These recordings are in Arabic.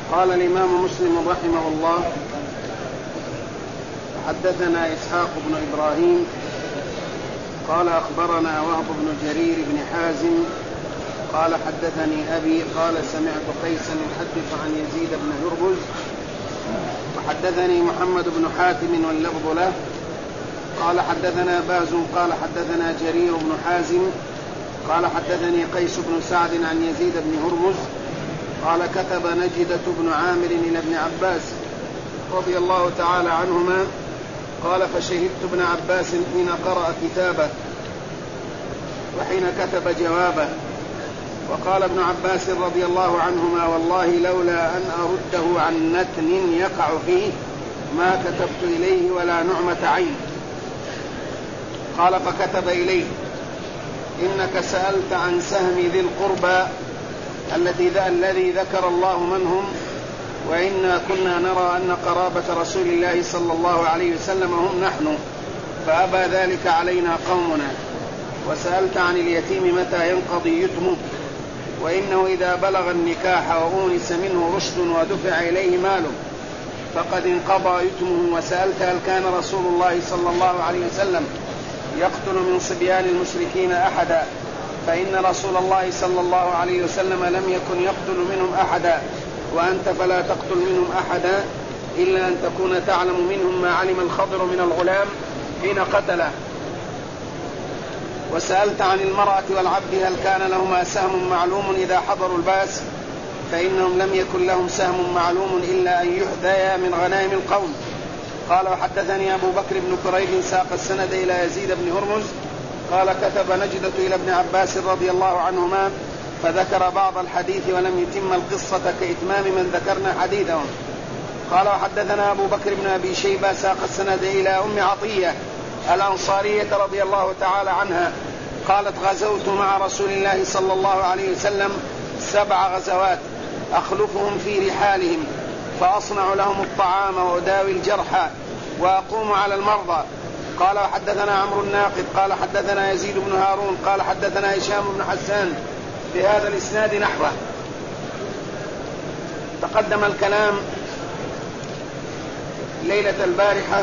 قال الإمام مسلم رحمه الله: حدثنا إسحاق بن إبراهيم قال أخبرنا وهب بن جرير بن حازم قال حدثني أبي قال سمعت قيسا يحدث عن يزيد بن هرمز وحدثني محمد بن حاتم واللفظ له قال حدثنا باز قال حدثنا جرير بن حازم قال حدثني قيس بن سعد عن يزيد بن هرمز قال كتب نجدة بن عامر إلى ابن عباس رضي الله تعالى عنهما قال فشهدت ابن عباس حين قرأ كتابه وحين كتب جوابه. وقال ابن عباس رضي الله عنهما والله لولا أن أرده عن نتن يقع فيه ما كتبت إليه ولا نعمة عين. قال فكتب إليه إنك سألت عن سهم ذي القربى الذي ذكر الله من هم وإنا كنا نرى أن قرابة رسول الله صلى الله عليه وسلم هم نحن فأبى ذلك علينا قومنا. وسألت عن اليتيم متى ينقضي يتمه وإنه إذا بلغ النكاح وأونس منه رشد ودفع إليه ماله فقد انقضى يتمه. وسألت هل كان رسول الله صلى الله عليه وسلم يقتل من صبيان المشركين أحدا فإن رسول الله صلى الله عليه وسلم لم يكن يقتل منهم أحدا وأنت فلا تقتل منهم أحدا إلا أن تكون تعلم منهم ما علم الخضر من الغلام حين قتله. وسألت عن المرأة والعبد هل كان لهما سهم معلوم إذا حضروا الباس فإنهم لم يكن لهم سهم معلوم إلا أن يحذيا من غنائم القوم. قال وحدثني أبو بكر بن كريب ساق السند إلى يزيد بن هرمز قال كتب نجدة إلى ابن عباس رضي الله عنهما فذكر بعض الحديث ولم يتم القصة كإتمام من ذكرنا حديثهم. قال وحدثنا أبو بكر بن أبي شيبة ساق السند إلى أم عطية الأنصارية رضي الله تعالى عنها قالت غزوت مع رسول الله صلى الله عليه وسلم 7 غزوات أخلفهم في رحالهم فأصنع لهم الطعام وأداوي الجرحى وأقوم على المرضى. قال وحدثنا عمرو الناقد قال حدثنا يزيد بن هارون قال حدثنا هشام بن حسان بهذا الإسناد نحوه. تقدم الكلام ليلة البارحة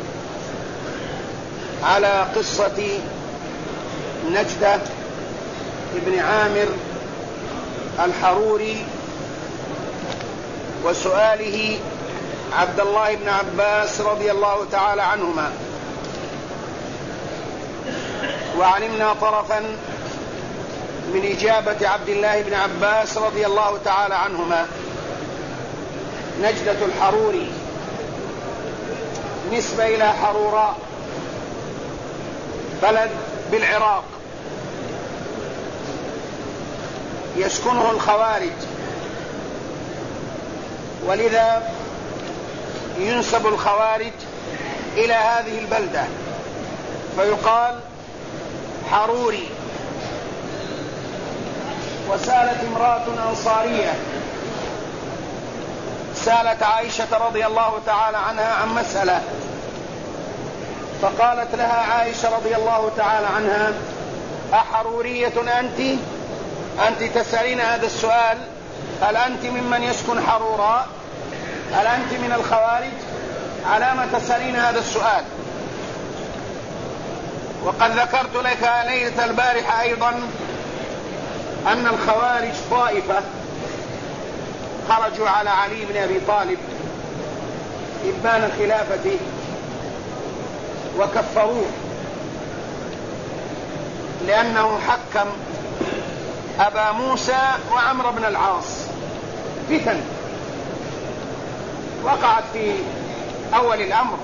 على قصة نجدة ابن عامر الحروري وسؤاله عبد الله بن عباس رضي الله تعالى عنهما. وعلمنا طرفا من إجابة عبد الله بن عباس رضي الله تعالى عنهما. نجدة الحروري نسبة إلى حروراء بلد بالعراق يسكنه الخوارج ولذا ينسب الخوارج إلى هذه البلدة فيقال حروري. وسالت امرأة أنصارية سالت عائشة رضي الله تعالى عنها عن مسألة فقالت لها عائشة رضي الله تعالى عنها أحرورية أنت تسألين هذا السؤال؟ هل أنت ممن يسكن حرورا؟ هل أنت من الخوارج؟ على ما تسألين هذا السؤال؟ وقد ذكرت لك ليلة البارحة أيضا أن الخوارج طائفة خرجوا على علي بن أبي طالب إبان خلافته وكفروه لأنه حكم أبا موسى وعمرو بن العاص. فتن وقعت في أول الأمر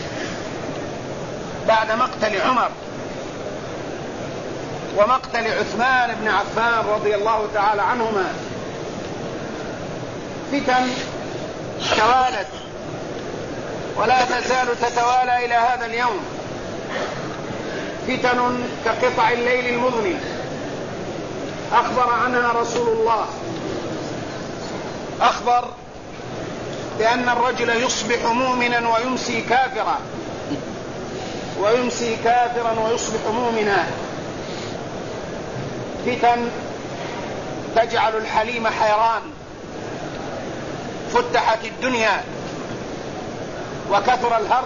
بعد مقتل عمر ومقتل عثمان بن عفان رضي الله تعالى عنهما. فتن توالت ولا تزال تتوالى إلى هذا اليوم. فتن كقطع الليل المظلم أخبر عنها رسول الله، أخبر بأن الرجل يصبح مؤمنا ويمسي كافرا ويمسي كافرا ويصبح مؤمنا. فتن تجعل الحليم حيران فتحت الدنيا وكثر الهرج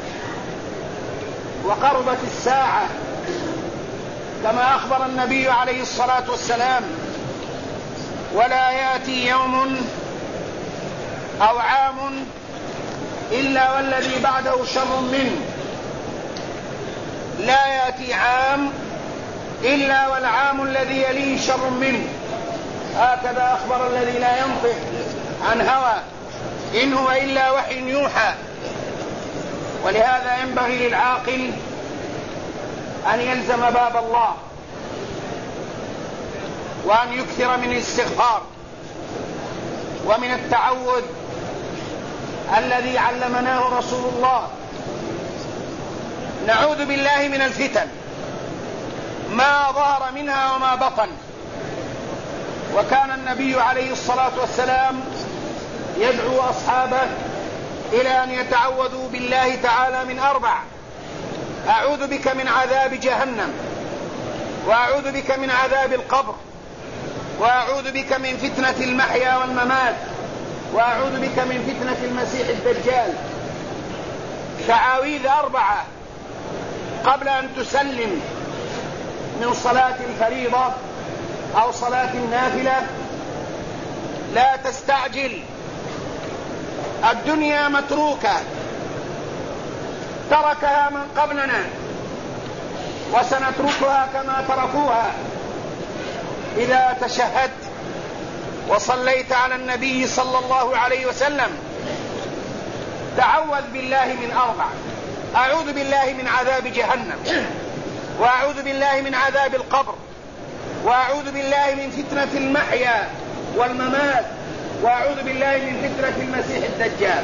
وقربت الساعة، كما أخبر النبي عليه الصلاة والسلام: ولا يأتي يوم أو عام إلا والذي بعده شر منه، لا يأتي عام إلا والعام الذي يليه شر منه. هكذا أخبر الذي لا ينطق عن هوى إن هو إلا وحي يوحى. ولهذا ينبغي للعاقل أن يلزم باب الله وأن يكثر من الاستغفار ومن التعوذ الذي علمناه رسول الله. نعوذ بالله من الفتن ما ظهر منها وما بطن. وكان النبي عليه الصلاة والسلام يدعو أصحابه إلى أن يتعوذوا بالله تعالى من 4: أعوذ بك من عذاب جهنم، وأعوذ بك من عذاب القبر، وأعوذ بك من فتنة المحيا والممات، وأعوذ بك من فتنة المسيح الدجال. تعاويذ 4 قبل أن تسلم من صلاة الفريضة أو صلاة النافلة. لا تستعجل، الدنيا متروكة، تركها من قبلنا وسنتركها كما تركوها. إذا تشهدت وصليت على النبي صلى الله عليه وسلم تعوذ بالله من 4: أعوذ بالله من عذاب جهنم، وأعوذ بالله من عذاب القبر، وأعوذ بالله من فتنة المحيا والممات، وأعوذ بالله من فتنة المسيح الدجال.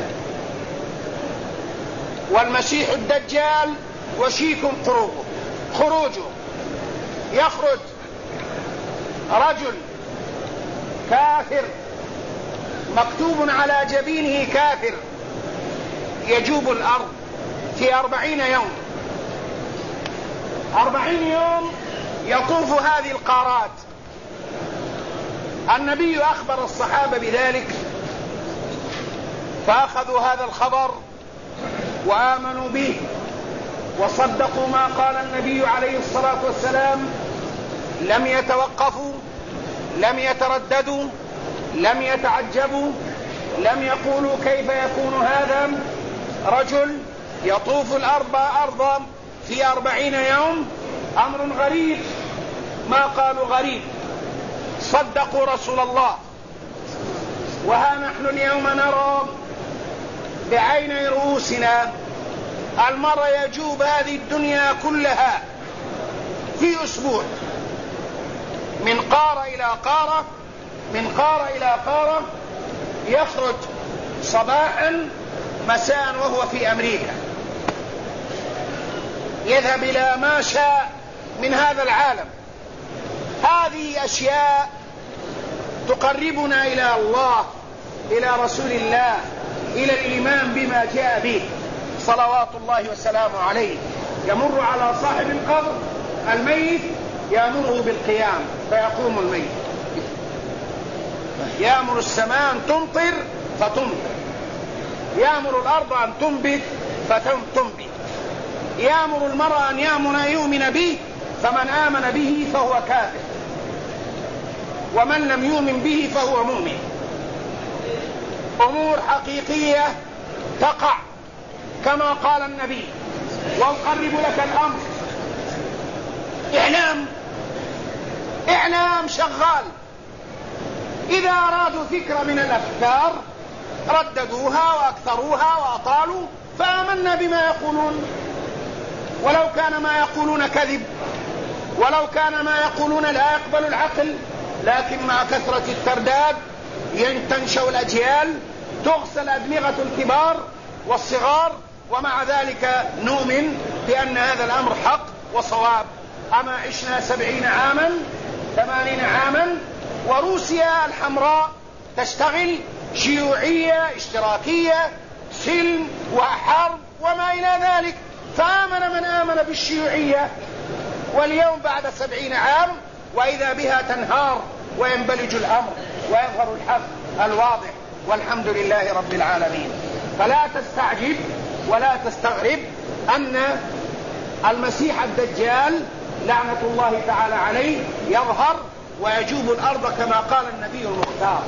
والمسيح الدجال وشيك خروجه يخرج رجل كافر مكتوب على جبينه كافر، يجوب الأرض في 40 يوم. 40 يوم يطوف هذه القارات. النبي أخبر الصحابة بذلك فأخذوا هذا الخبر وآمنوا به وصدقوا ما قال النبي عليه الصلاة والسلام. لم يتوقفوا، لم يترددوا، لم يتعجبوا، لم يقولوا كيف يكون هذا رجل يطوف الأرض أرضا في 40 يوم، أمر غريب. ما قالوا غريب، صدقوا رسول الله. وها نحن اليوم نرى بعين رؤوسنا المرء يجوب هذه الدنيا كلها في أسبوع، من قارة إلى قارة، من قارة إلى قارة، يخرج صباحا مساء وهو في أمريكا، يذهب إلى ما شاء من هذا العالم. هذه أشياء تقربنا إلى الله، إلى رسول الله، إلى الإيمان بما جاء به صلوات الله وسلامه عليه. يمر على صاحب القبر الميت يأمره بالقيام فيقوم الميت، يأمر السماء أن تمطر فتمطر، يأمر الأرض أن تنبت فتنبت، يأمر المرء أن يؤمن به، فمن آمن به فهو كافر، ومن لم يؤمن به فهو مؤمن. أمور حقيقية تقع كما قال النبي. وأقرب لك الأمر، إعلام شغال. إذا أرادوا فكرة من الأفكار رددوها وأكثروها وأطالوا، فآمنا بما يقولون، ولو كان ما يقولون كذب، ولو كان ما يقولون لا يقبل العقل، لكن مع كثرة الترداد تنشأ الأجيال، تغسل أدمغة الكبار والصغار، ومع ذلك نؤمن بأن هذا الأمر حق وصواب. أما عشنا 70 عاما 80 عاما وروسيا الحمراء تشتغل، شيوعية اشتراكية، سلم وحرب وما إلى ذلك، فآمن من آمن بالشيوعية. واليوم بعد 70 عام وإذا بها تنهار وينبلج الأمر ويظهر الحق الواضح. والحمد لله رب العالمين. فلا تستعجب ولا تستغرب أن المسيح الدجال لعنة الله تعالى عليه يظهر ويجوب الأرض كما قال النبي المختار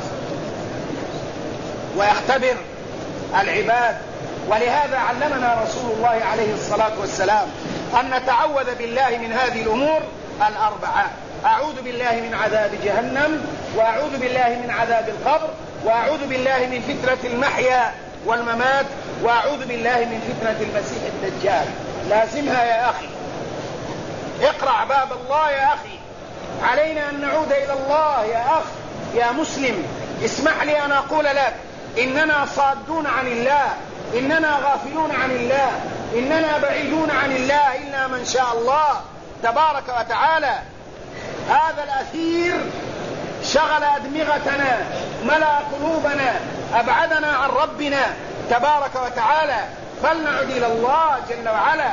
ويختبر العباد. ولهذا علمنا رسول الله عليه الصلاة والسلام أن نتعوذ بالله من هذه الأمور الأربعة: أعوذ بالله من عذاب جهنم، وأعوذ بالله من عذاب القبر، وأعوذ بالله من فتنة المحيا والممات، وأعوذ بالله من فتنة المسيح الدجال. لازمها يا أخي، اقرع باب الله يا أخي. علينا أن نعود إلى الله يا أخ يا مسلم. اسمح لي أن أقول لك إننا صادون عن الله، إننا غافلون عن الله، إننا بعيدون عن الله إلا من شاء الله تبارك وتعالى. هذا الأثير شغل أدمغتنا، ملأ قلوبنا، أبعدنا عن ربنا تبارك وتعالى. فلنعد إلى الله جل وعلا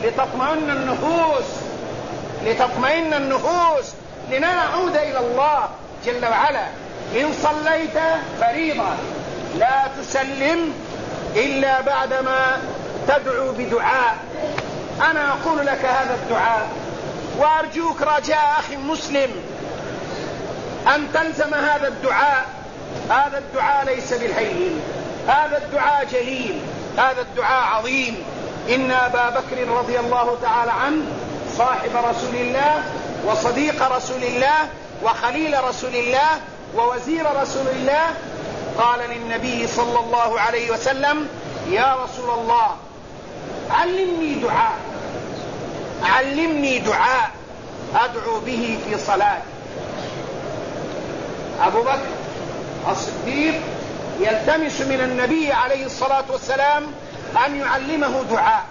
لتطمئن النفوس لنعود إلى الله جل وعلا. إن صليت فريضة لا تسلم إلا بعدما تدعو بدعاء. أنا أقول لك هذا الدعاء، وأرجوك رجاء أخي مسلم أن تلزم هذا الدعاء. هذا الدعاء ليس بالهين، هذا الدعاء جليل، هذا الدعاء عظيم. إن أبا بكر رضي الله تعالى عنه صاحب رسول الله وصديق رسول الله وخليل رسول الله ووزير رسول الله قال للنبي صلى الله عليه وسلم: يا رسول الله علمني دعاء أدعو به في صلاتي. أبو بكر الصديق يلتمس من النبي عليه الصلاة والسلام أن يعلمه دعاء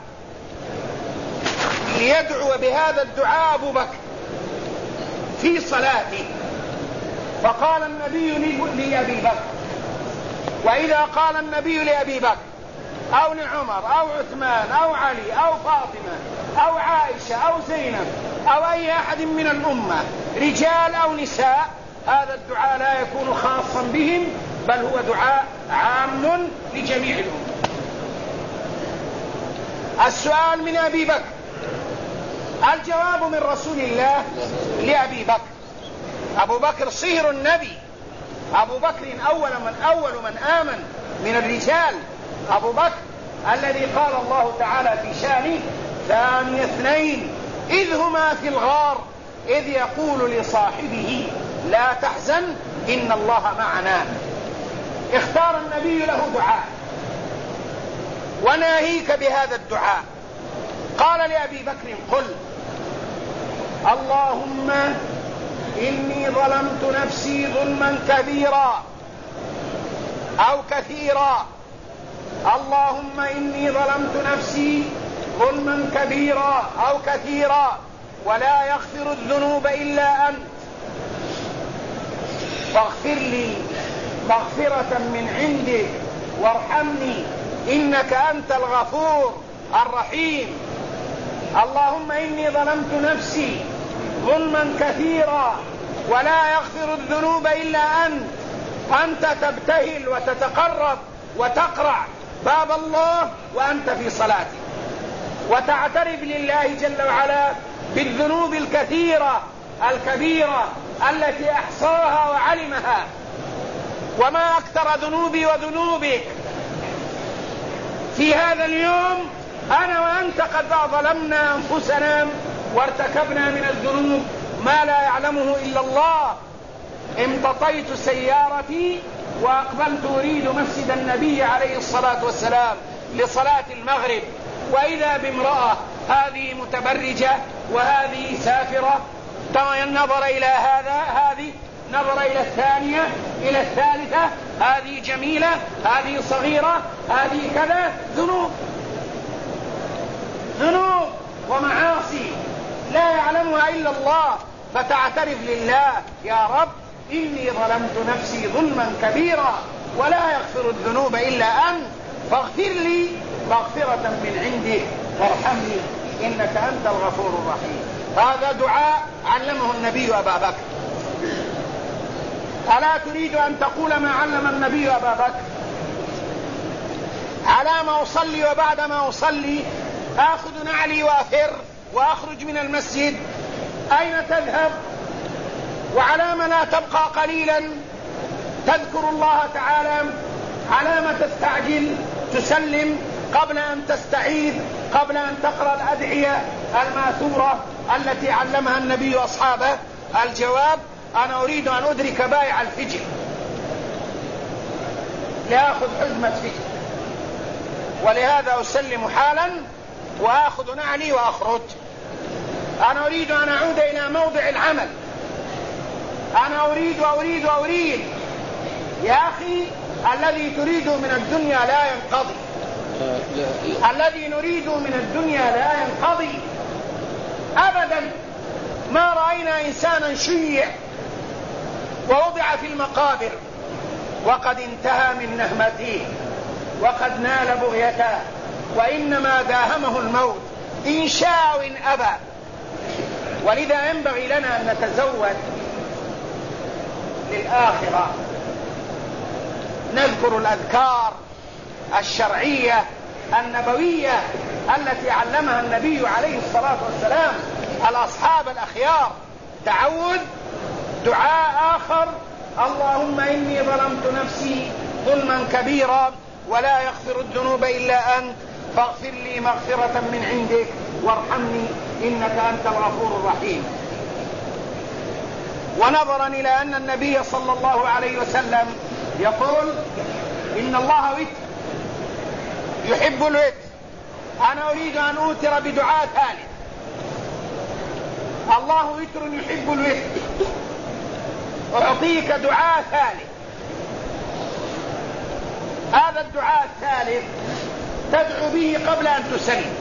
ليدعو بهذا الدعاء أبو بكر في صلاته. فقال النبي لأبي بكر، وإذا قال النبي لأبي بكر أو لعمر أو عثمان أو علي أو فاطمة أو عائشة أو زينب أو أي أحد من الأمة رجال أو نساء، هذا الدعاء لا يكون خاصا بهم، بل هو دعاء عام لجميع الأمة. السؤال من أبي بكر، الجواب من رسول الله لأبي بكر. أبو بكر صهر النبي، أبو بكر أول من آمن من الرجال. أبو بكر الذي قال الله تعالى في شانه: ثاني اثنين إذ هما في الغار إذ يقول لصاحبه لا تحزن إن الله معنا. اختار النبي له دعاء وناهيك بهذا الدعاء. قال لأبي بكر: قل اللهم إني ظلمت نفسي ظلما كبيرا أو كثيرا. اللهم إني ظلمت نفسي ظلما كبيرا أو كثيرا ولا يغفر الذنوب إلا أنت فاغفر لي مغفرة من عندك وارحمني إنك أنت الغفور الرحيم. اللهم إني ظلمت نفسي ظلما كثيرا ولا يغفر الذنوب إلا أنت تبتهل وتتقرب وتقرع باب الله وأنت في صلاتك وتعترف لله جل وعلا بالذنوب الكثيرة الكبيرة التي أحصاها وعلمها. وما أكثر ذنوبي وذنوبك. في هذا اليوم أنا وأنت قد ظلمنا أنفسنا وارتكبنا من الذنوب ما لا يعلمه إلا الله. امتطيت سيارتي وأقبلت أريد مسجد النبي عليه الصلاة والسلام لصلاة المغرب، وإذا بامرأة هذه متبرجة وهذه سافرة، نظر إلى هذه نظر إلى الثانية إلى الثالثة، هذه جميلة هذه صغيرة هذه كذا. ذنوب ومعاصي لا يعلمها إلا الله. فتعترف لله: يا رب إني ظلمت نفسي ظلما كبيرا ولا يغفر الذنوب إلا أنت فاغفر لي مغفرة من عندك وارحمني إنك أنت الغفور الرحيم. هذا دعاء علمه النبي أبا بكر. ألا تريد أن تقول ما علم النبي أبا بكر؟ على ما أصلي وبعد ما أصلي آخذ نعلي وأفر وأخرج من المسجد؟ أين تذهب؟ وعلى ما لا تبقى قليلا تذكر الله تعالى؟ على ما تستعجل تسلم قبل أن تستعيذ، قبل أن تقرأ الأدعية الماثورة التي علمها النبي أصحابه؟ الجواب: أنا أريد أن أدرك بائع الفجر لأخذ حزمة فجر، ولهذا أسلم حالا وأخذ نعلي وأخرج. أنا أريد أن أعود إلى موضع العمل. أنا أريد. يا أخي، الذي تريد من الدنيا لا ينقضي. الذي نريد من الدنيا لا ينقضي أبدا. ما رأينا إنسانا شيع ووضع في المقابر وقد انتهى من نهمته وقد نال بغيته، وإنما داهمه الموت إن شاء وإن أبى. ولذا ينبغي لنا أن نتزود للآخرة، نذكر الأذكار الشرعية النبوية التي علمها النبي عليه الصلاة والسلام الأصحاب الأخيار. تعوذ، دعاء آخر: اللهم إني ظلمت نفسي ظلما كبيرا ولا يغفر الذنوب إلا أنت فاغفر لي مغفرة من عندك وارحمني إنك أنت الغفور الرحيم. ونظرا إلى أن النبي صلى الله عليه وسلم يقول إن الله وتر يحب الوتر، أنا أريد أن أوتر بدعاء ثالث: الله وتر يحب الوتر. أعطيك دعاء ثالث. هذا الدعاء الثالث تدعو به قبل أن تسلم.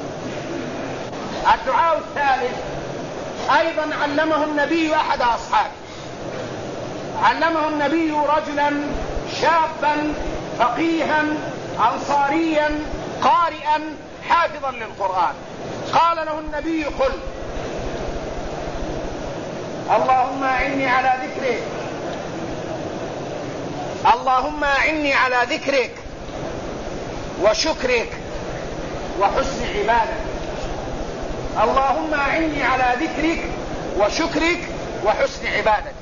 الدعاء الثالث أيضا علمه النبي أحد أصحابه، علمه النبي رجلا شابا فقيها أنصاريا قارئا حافظا للقرآن. قال له النبي: قل اللهم أعني على ذكرك، اللهم أعني على ذكرك وشكرك وحسن عبادتك. اللهم أعني على ذكرك وشكرك وحسن عبادتك.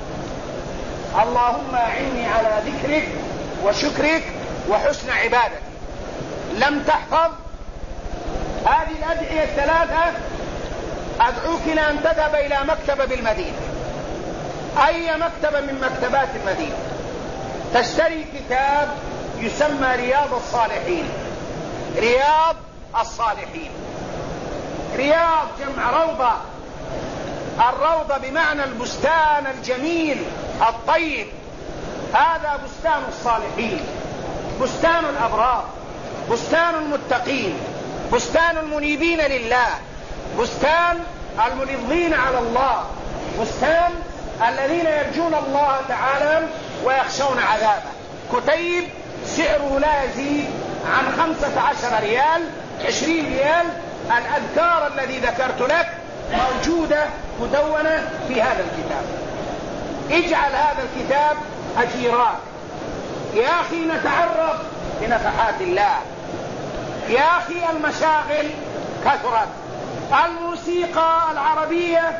اللهم أعني على ذكرك وشكرك وحسن عبادتك. لم تحفظ هذه الأدعية الثلاثة، أدعوك إلى أن تذهب إلى مكتبة بالمدينة، أي مكتبة من مكتبات المدينة، تشتري كتاب يسمى رياض الصالحين. رياض الصالحين، رياض جمع روضة، الروضة بمعنى البستان الجميل الطيب. هذا بستان الصالحين، بستان الأبرار، بستان المتقين، بستان المنيبين لله، بستان الملظين على الله، بستان الذين يرجون الله تعالى ويخشون عذابه. كتيب سعره لا يزيد عن 15 ريال، 20 ريال. الأذكار الذي ذكرت لك موجودة مدونة في هذا الكتاب. اجعل هذا الكتاب أجيراك. يا أخي نتعرف بنفحات الله. يا أخي المشاغل كثرت، الموسيقى العربية،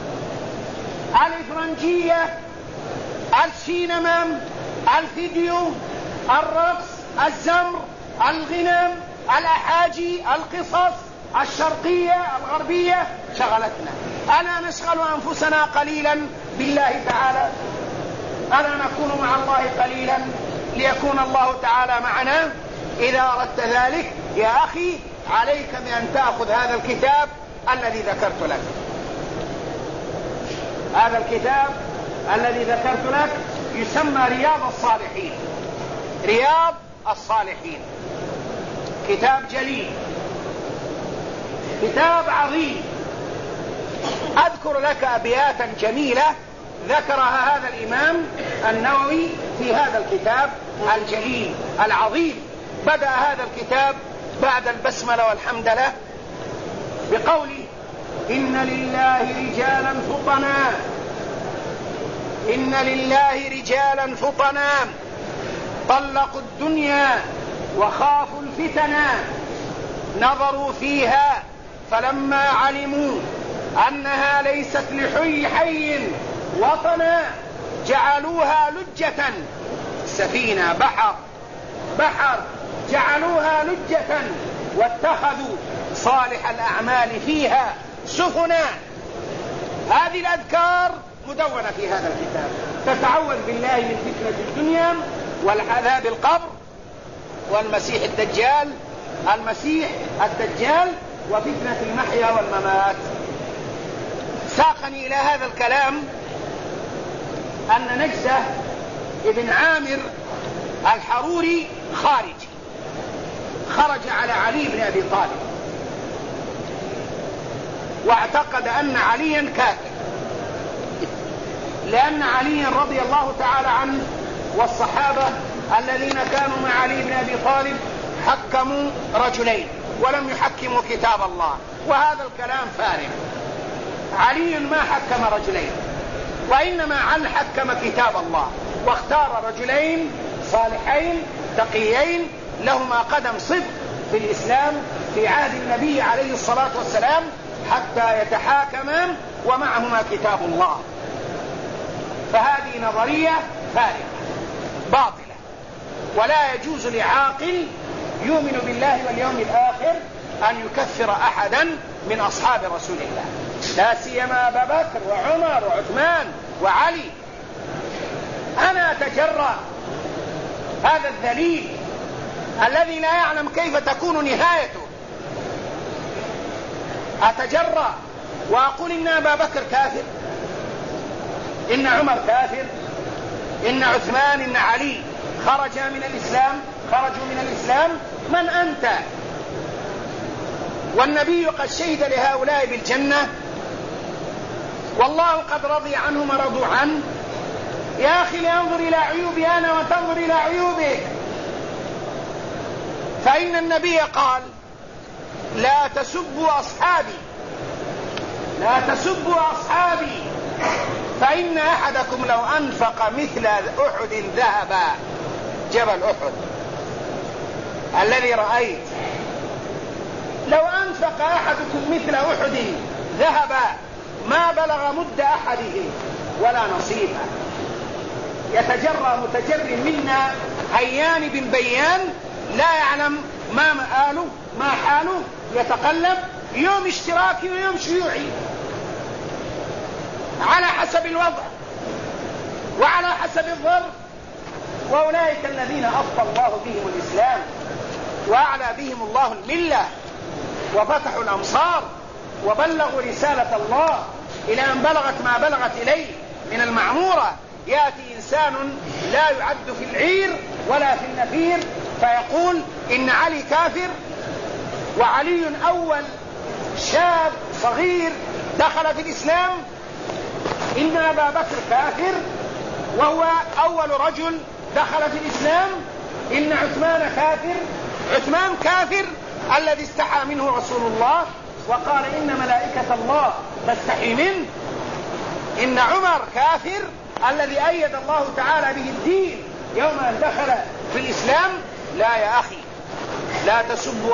الإفرنجية، السينما، الفيديو، الرقص، الزمر، الغنم، الأحاجي، القصص الشرقية الغربية شغلتنا. ألا نشغل أنفسنا قليلا بالله تعالى؟ ألا نكون مع الله قليلا ليكون الله تعالى معنا؟ إذا أردت ذلك يا أخي عليك بأن تأخذ هذا الكتاب الذي ذكرت لك. هذا الكتاب الذي ذكرت لك يسمى رياض الصالحين. رياض الصالحين كتاب جليل، كتاب عظيم. أذكر لك أبياتا جميلة ذكرها هذا الإمام النووي في هذا الكتاب الجليل العظيم. بدأ هذا الكتاب بعد البسملة والحمد له بقوله: إن لله رجالا فطنا إن لله رجالا فطنا طلقوا الدنيا وخافوا الفتنا نظروا فيها فلما علموا أنها ليست لحي وطنا جعلوها لجة، سفينة بحر جعلوها لجة واتخذوا صالح الأعمال فيها سفنا. هذه الأذكار مدونة في هذا الكتاب، تتعوذ بالله من فتنة الدنيا والعذاب القبر والمسيح الدجال وفتنة المحيا والممات. ساقني إلى هذا الكلام أن نجدة ابن عامر الحروري خرج على علي بن أبي طالب واعتقد أن عليا كافر، لأن علي رضي الله تعالى عنه والصحابة الذين كانوا مع علي بن أبي طالب حكموا رجلين ولم يحكموا كتاب الله، وهذا الكلام فارغ. علي ما حكم رجلين، وإنما حكم كتاب الله، واختار رجلين صالحين تقيين لهما قدم صدق في الإسلام في عهد النبي عليه الصلاة والسلام حتى يتحاكما ومعهما كتاب الله. فهذه نظرية فارغة باطلة، ولا يجوز لعاقل يؤمن بالله واليوم الآخر أن يكفر أحدا من أصحاب رسول الله، لا سيما أبا بكر وعمر وعثمان وعلي. أنا أتجرأ هذا الذليل الذي لا يعلم كيف تكون نهايته، أتجرأ وأقول إن أبا بكر كافر، إن عمر كافر، إن عثمان إن علي خرجوا من الإسلام. من أنت؟ والنبي قد شهد لهؤلاء بالجنة، والله قد رضي عنهم ورضوا عنه. يا أخي لأنظر إلى عيوبي أنا وتنظر إلى عيوبك، فإن النبي قال لا تسبوا أصحابي فإن أحدكم لو أنفق مثل أحد ذهبا، جبل أحد الذي رأيت، لو أنفق أحدكم مثل أحد ذهبا ما بلغ مد أحدهم ولا نصيبا. يتجرى متجر منا هيان بن بيان لا يعلم ما مآله ما حاله، يتقلب يوم اشتراكي ويوم شيوعي على حسب الوضع وعلى حسب الظرف. وأولئك الذين أفضى الله بهم الإسلام وأعلى بهم الله الملة وفتحوا الأمصار وبلغوا رسالة الله إلى أن بلغت ما بلغت إليه من المعمورة. يأتي إنسان لا يعد في العير ولا في النفير فيقول إن علي كافر، وعلي أول شاب صغير دخل في الإسلام، إن أبا بكر كافر وهو أول رجل دخل في الإسلام، إن عثمان كافر، عثمان كافر الذي استحى منه رسول الله وقال إن ملائكة الله تستحي منه، إن عمر كافر الذي أيد الله تعالى به الدين يوم أن دخل في الإسلام. لا يا أخي، لا تسبوا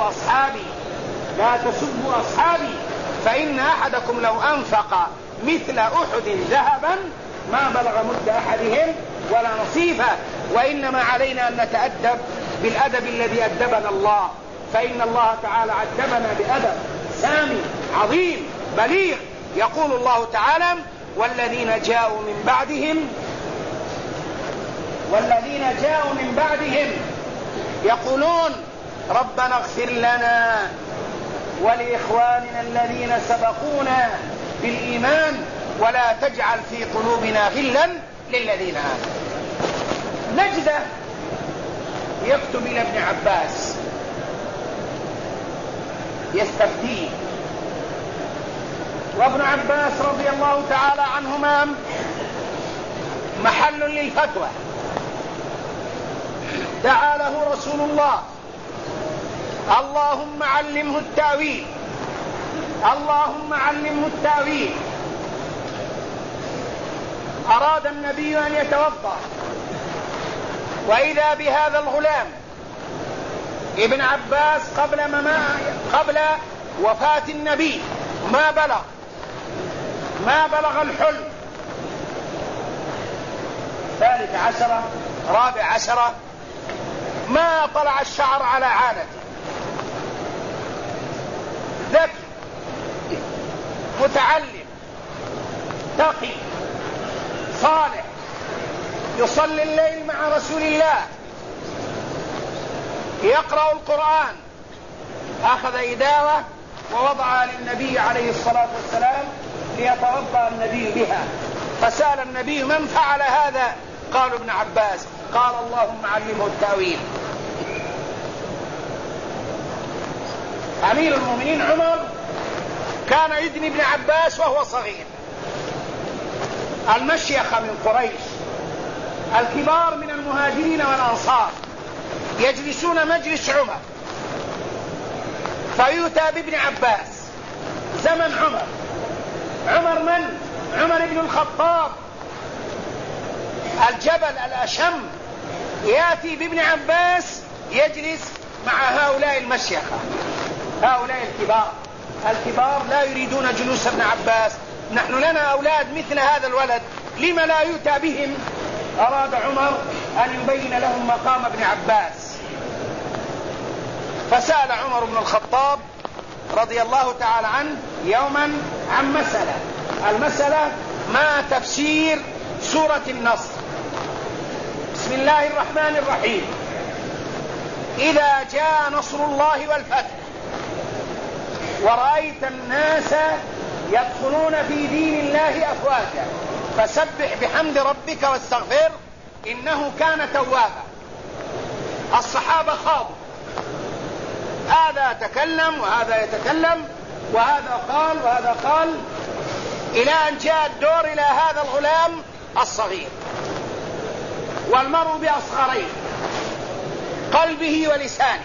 أصحابي فإن أحدكم لو أنفق مثل أحد ذهبا ما بلغ مد أحدهم ولا نصيفا. وإنما علينا أن نتأدب بالأدب الذي أدبنا الله، فإن الله تعالى أدبنا بأدب سامي عظيم بليغ. يقول الله تعالى والذين جاءوا من بعدهم يقولون ربنا اغفر لنا ولإخواننا الذين سبقونا بالإيمان ولا تجعل في قلوبنا غلا للذين آمنوا. نجدة يكتب إلى ابن عباس يستفتيه، وابن عباس رضي الله تعالى عنهما محل للفتوى. دعا له رسول الله اللهم علمه التأويل، اللهم علمه التأويل. أراد النبي أن يتوضأ، وإذا بهذا الغلام ابن عباس قبل وفاة النبي ما بلغ الحلم، 13 14، ما طلع الشعر على عانته، ذكي متعلم تقي صالح، يصلي الليل مع رسول الله، يقرأ القرآن، أخذ إداوة ووضعها للنبي عليه الصلاة والسلام ليتوضأ النبي بها. فسأل النبي: من فعل هذا؟ قالوا: ابن عباس. قال: اللهم علمه التأويل. أمير المؤمنين عمر كان يدني ابن عباس وهو صغير، المشيخة من قريش، الكبار من المهاجرين والأنصار يجلسون مجلس عمر، فيؤتى بابن عباس زمن عمر من؟ عمر بن الخطاب الجبل الأشم، يأتي بابن عباس يجلس مع هؤلاء المشيخة، هؤلاء الكبار لا يريدون جلوس ابن عباس. نحن لنا أولاد مثل هذا الولد، لما لا يؤتى بهم؟ أراد عمر أن يبين لهم مقام ابن عباس، فسأل عمر بن الخطاب رضي الله تعالى عنه يوما عن المسألة ما تفسير سورة النصر. بسم الله الرحمن الرحيم: إذا جاء نصر الله والفتح ورأيت الناس يدخلون في دين الله أفواجا فسبح بحمد ربك واستغفر إنه كان توابا. الصحابة خاضوا، هذا تكلم وهذا يتكلم، وهذا قال وهذا قال، إلى أن جاء الدور إلى هذا الغلام الصغير، والمرء بأصغريه قلبه ولسانه.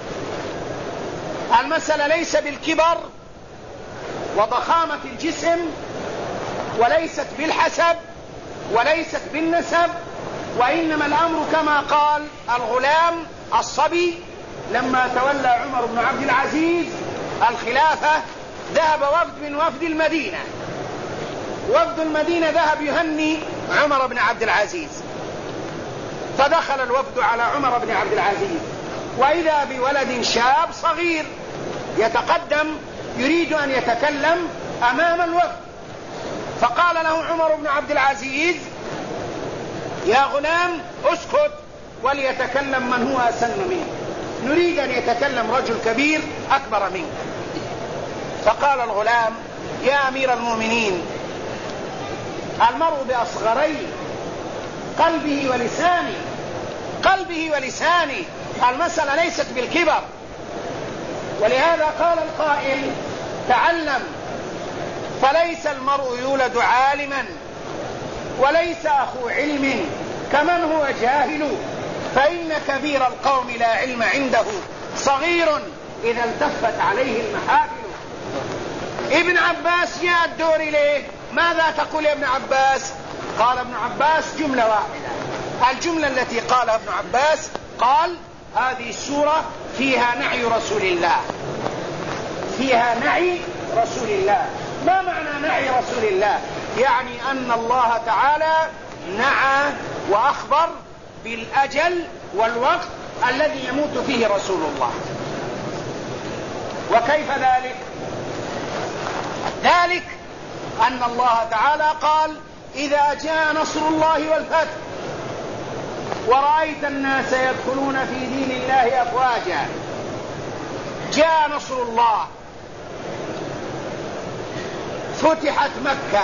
المسألة ليس بالكبر وضخامة الجسم، وليست بالحسب، وليست بالنسب، وإنما الأمر كما قال الغلام الصبي. لما تولى عمر بن عبد العزيز الخلافة ذهب وفد من وفد المدينة، وفد المدينة ذهب يهني عمر بن عبد العزيز، فدخل الوفد على عمر بن عبد العزيز، وإذا بولد شاب صغير يتقدم يريد أن يتكلم أمام الوفد، فقال له عمر بن عبد العزيز: يا غلام اسكت وليتكلم من هو أسن منه، نريد أن يتكلم رجل كبير أكبر منك. فقال الغلام: يا أمير المؤمنين، المرء بأصغريه قلبه ولسانه، المسألة ليست بالكبر. ولهذا قال القائل: تعلم، فليس المرء يولد عالما، وليس أخو علم كمن هو جاهل، فإن كبير القوم لا علم عنده، صغير إذا التفت عليه المحافل. ابن عباس جاء الدور إليه: ماذا تقول يا ابن عباس؟ قال ابن عباس جملة واحدة. الجملة التي قالها ابن عباس قال: هذه السورة فيها نعي رسول الله، فيها نعي رسول الله. ما معنى نعي رسول الله؟ يعني أن الله تعالى نعى وأخبر بالأجل والوقت الذي يموت فيه رسول الله. وكيف ذلك؟ ذلك أن الله تعالى قال: إذا جاء نصر الله والفتح ورأيت الناس يدخلون في دين الله أفواجا. جاء نصر الله، فتحت مكة،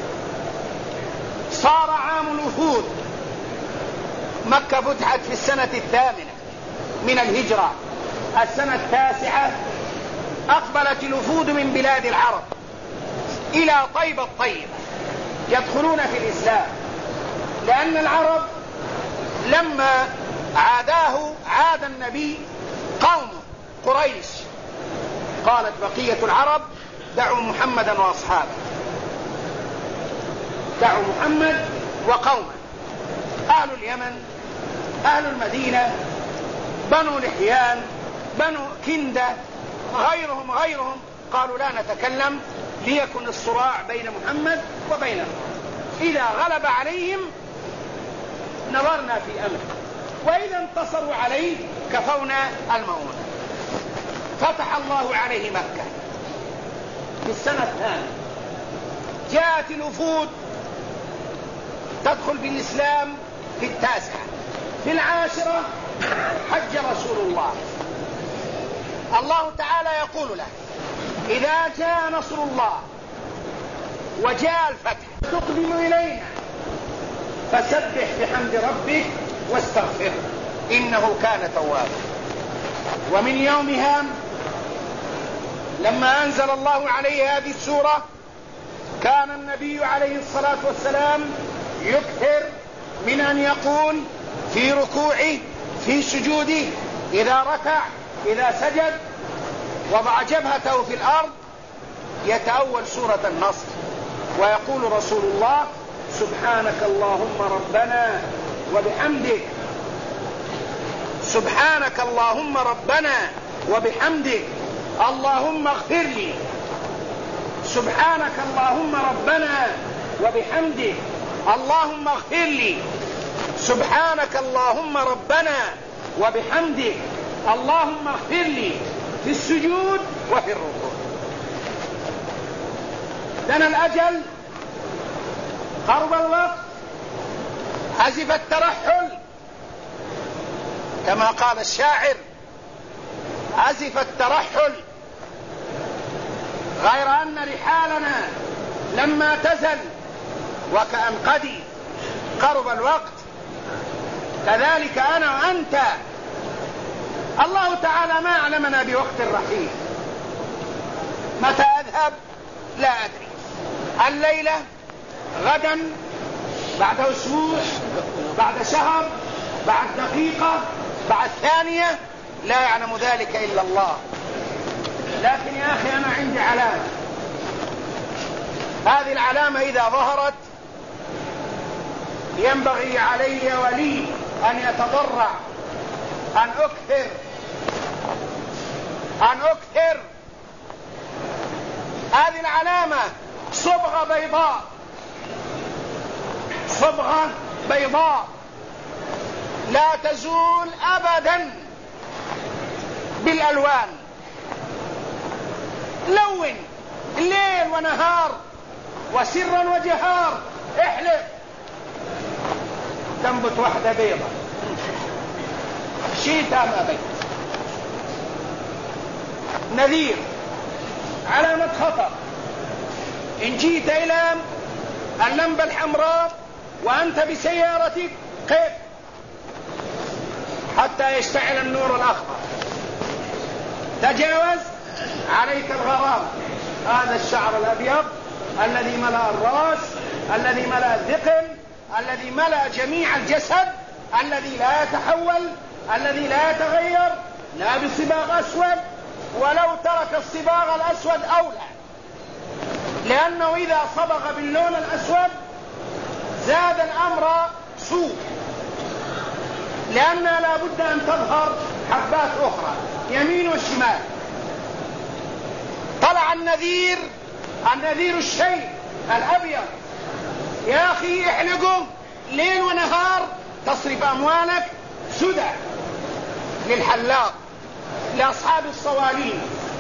صار عام الوفود. مكة فتحت في السنة 8 من الهجرة، السنة 9 أقبلت الوفود من بلاد العرب إلى طيبة يدخلون في الإسلام، لأن العرب لما عاد النبي قومه قريش قالت بقية العرب: دعوا محمدا وأصحابه، دعوا محمد وقوما، أهل اليمن، أهل المدينة، بنو لحيان، بنو كندة، غيرهم قالوا لا نتكلم ليكن الصراع بين محمد وبينهم، إذا غلب عليهم نظرنا في أمره، وإذا انتصروا عليه كفونا المؤونة. فتح الله عليه مكة في السنة الثانية، جاءت الوفود تدخل بالإسلام في التاسعة، في العاشرة حج رسول الله. الله تعالى يقول له إذا جاء نصر الله وجاء الفتح تقدم إلينا فسبح بحمد ربك واستغفره إنه كان توابا. ومن يومها لما أنزل الله عليه هذه السورة كان النبي عليه الصلاة والسلام يكثر من أن يقول في ركوعه في سجوده إذا ركع إذا سجد وضع جبهته في الأرض يتأول سورة النصر، ويقول رسول الله سبحانك اللهم ربنا وبحمدك، سبحانك اللهم ربنا وبحمدك اللهم اغفر لي، سبحانك اللهم ربنا وبحمدك اللهم اغفر لي، سبحانك اللهم ربنا وبحمدك اللهم اغفر لي، في السجود وفي الركوع. دنا الأجل، قرب الوقت، حزف الترحل، كما قال الشاعر حزف الترحل، غير أن رحالنا لما تزل وكأن قد قرب الوقت، كذلك أنا وأنت. الله تعالى ما أعلمنا بوقت الرحيل، متى أذهب لا أدري، الليلة، غدا، بعد أسبوع، بعد شهر، بعد دقيقة، بعد ثانية، لا يعلم ذلك إلا الله. لكن يا أخي أنا عندي علامة، هذه العلامة إذا ظهرت ينبغي علي ولي أن يتضرع أن أكثر. هذه العلامة صبغة بيضاء لا تزول أبدا بالألوان، لون الليل ونهار وسرا وجهار، احلف تنبت واحدة بيضة شئت أم أبيت. نذير، علامة خطر. إن جئت إلى اللمبة الحمراء وأنت بسيارتك قف حتى يشتعل النور الأخضر، تجاوز عليك الغرام. هذا الشعر الأبيض الذي ملأ الرأس، الذي ملأ الذقن، الذي ملأ جميع الجسد، الذي لا يتحول، الذي لا يتغير، لا بصباغ أسود، ولو ترك الصباغ الأسود أولى، لأنه إذا صبغ باللون الأسود زاد الأمر سوء، لأنها لا بد أن تظهر حبات أخرى يمين وشمال. طلع النذير الشيء الأبيض، يا أخي احلقه ليل ونهار، تصرف أموالك سدى للحلاق، لأصحاب الصوالين،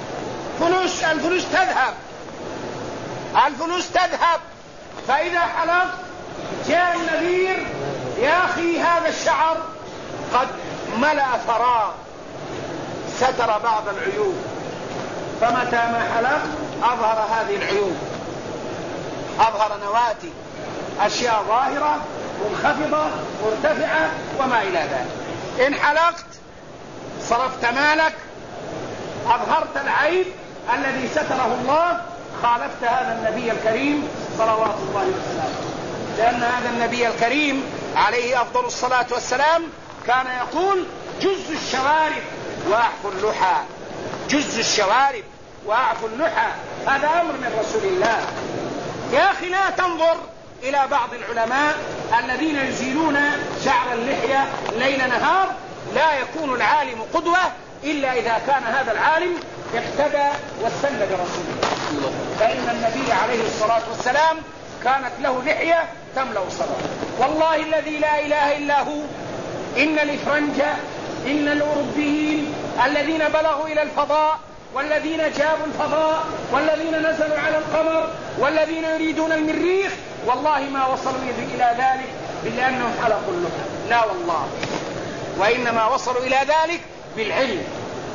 الفلوس تذهب. فإذا حلق جاء النذير، يا أخي هذا الشعر قد ملأ فراغ، ستر بعض العيوب، فمتى ما حلق أظهر هذه العيوب، أظهر نواتي، أشياء ظاهرة منخفضة مرتفعة وما إلى ذلك. إن حلقت صرفت مالك، أظهرت العيب الذي ستره الله، خالفت هذا النبي الكريم صلوات الله وسلامه. لأن هذا النبي الكريم عليه أفضل الصلاة والسلام كان يقول جز الشوارب وأعفوا اللحى، جز الشوارب وأعفوا اللحى. هذا أمر من رسول الله. يا أخي لا تنظر إلى بعض العلماء الذين يزيلون شعر اللحية ليل نهار: لا يكون العالم قدوة إلا إذا كان هذا العالم اقتدى واستنى برسوله. فإن النبي عليه الصلاة والسلام كانت له لحية تملأ صدره. والله الذي لا إله إلا هو إن الإفرنج، إن الأوروبيين الذين بلغوا إلى الفضاء، والذين جابوا الفضاء، والذين نزلوا على القمر، والذين يريدون المريخ، والله ما وصلوا إلى ذلك إلا أنهم حلقوا اللحى، لا والله، وإنما وصلوا إلى ذلك بالعلم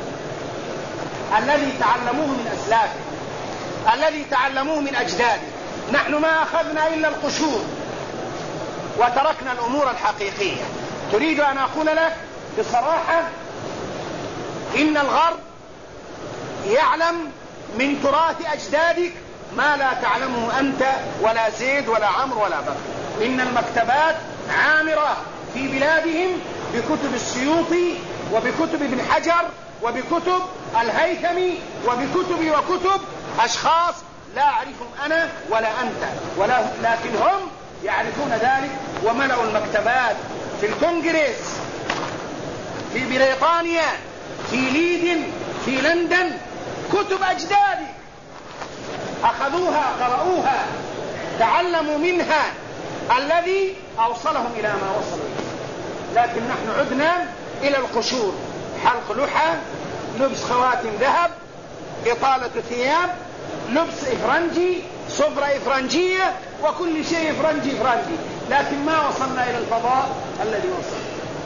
الذي تعلموه من أسلافه، الذي تعلموه من أجداده. نحن ما أخذنا إلا القشور وتركنا الأمور الحقيقية. تريد أن أقول لك بصراحة إن الغرب يعلم من تراث أجدادك ما لا تعلمه أنت ولا زيد ولا عمرو ولا بكر. إن المكتبات عامرة في بلادهم بكتب السيوطي وبكتب ابن حجر وبكتب الهيثمي وكتب أشخاص لا أعرفهم أنا ولا أنت لكن هم يعرفون ذلك، وملأوا المكتبات في الكونغرس، في بريطانيا، في ليدن، في لندن، كتب أجدادك أخذوها قرأوها تعلموا منها الذي أوصلهم إلى ما وصلوا إليه. لكن نحن عدنا إلى القشور: حلق لحى، لبس خواتم ذهب، إطالة ثياب، لبس إفرنجي، صبرة إفرنجية، وكل شيء إفرنجي، لكن ما وصلنا إلى الفضاء الذي وصل.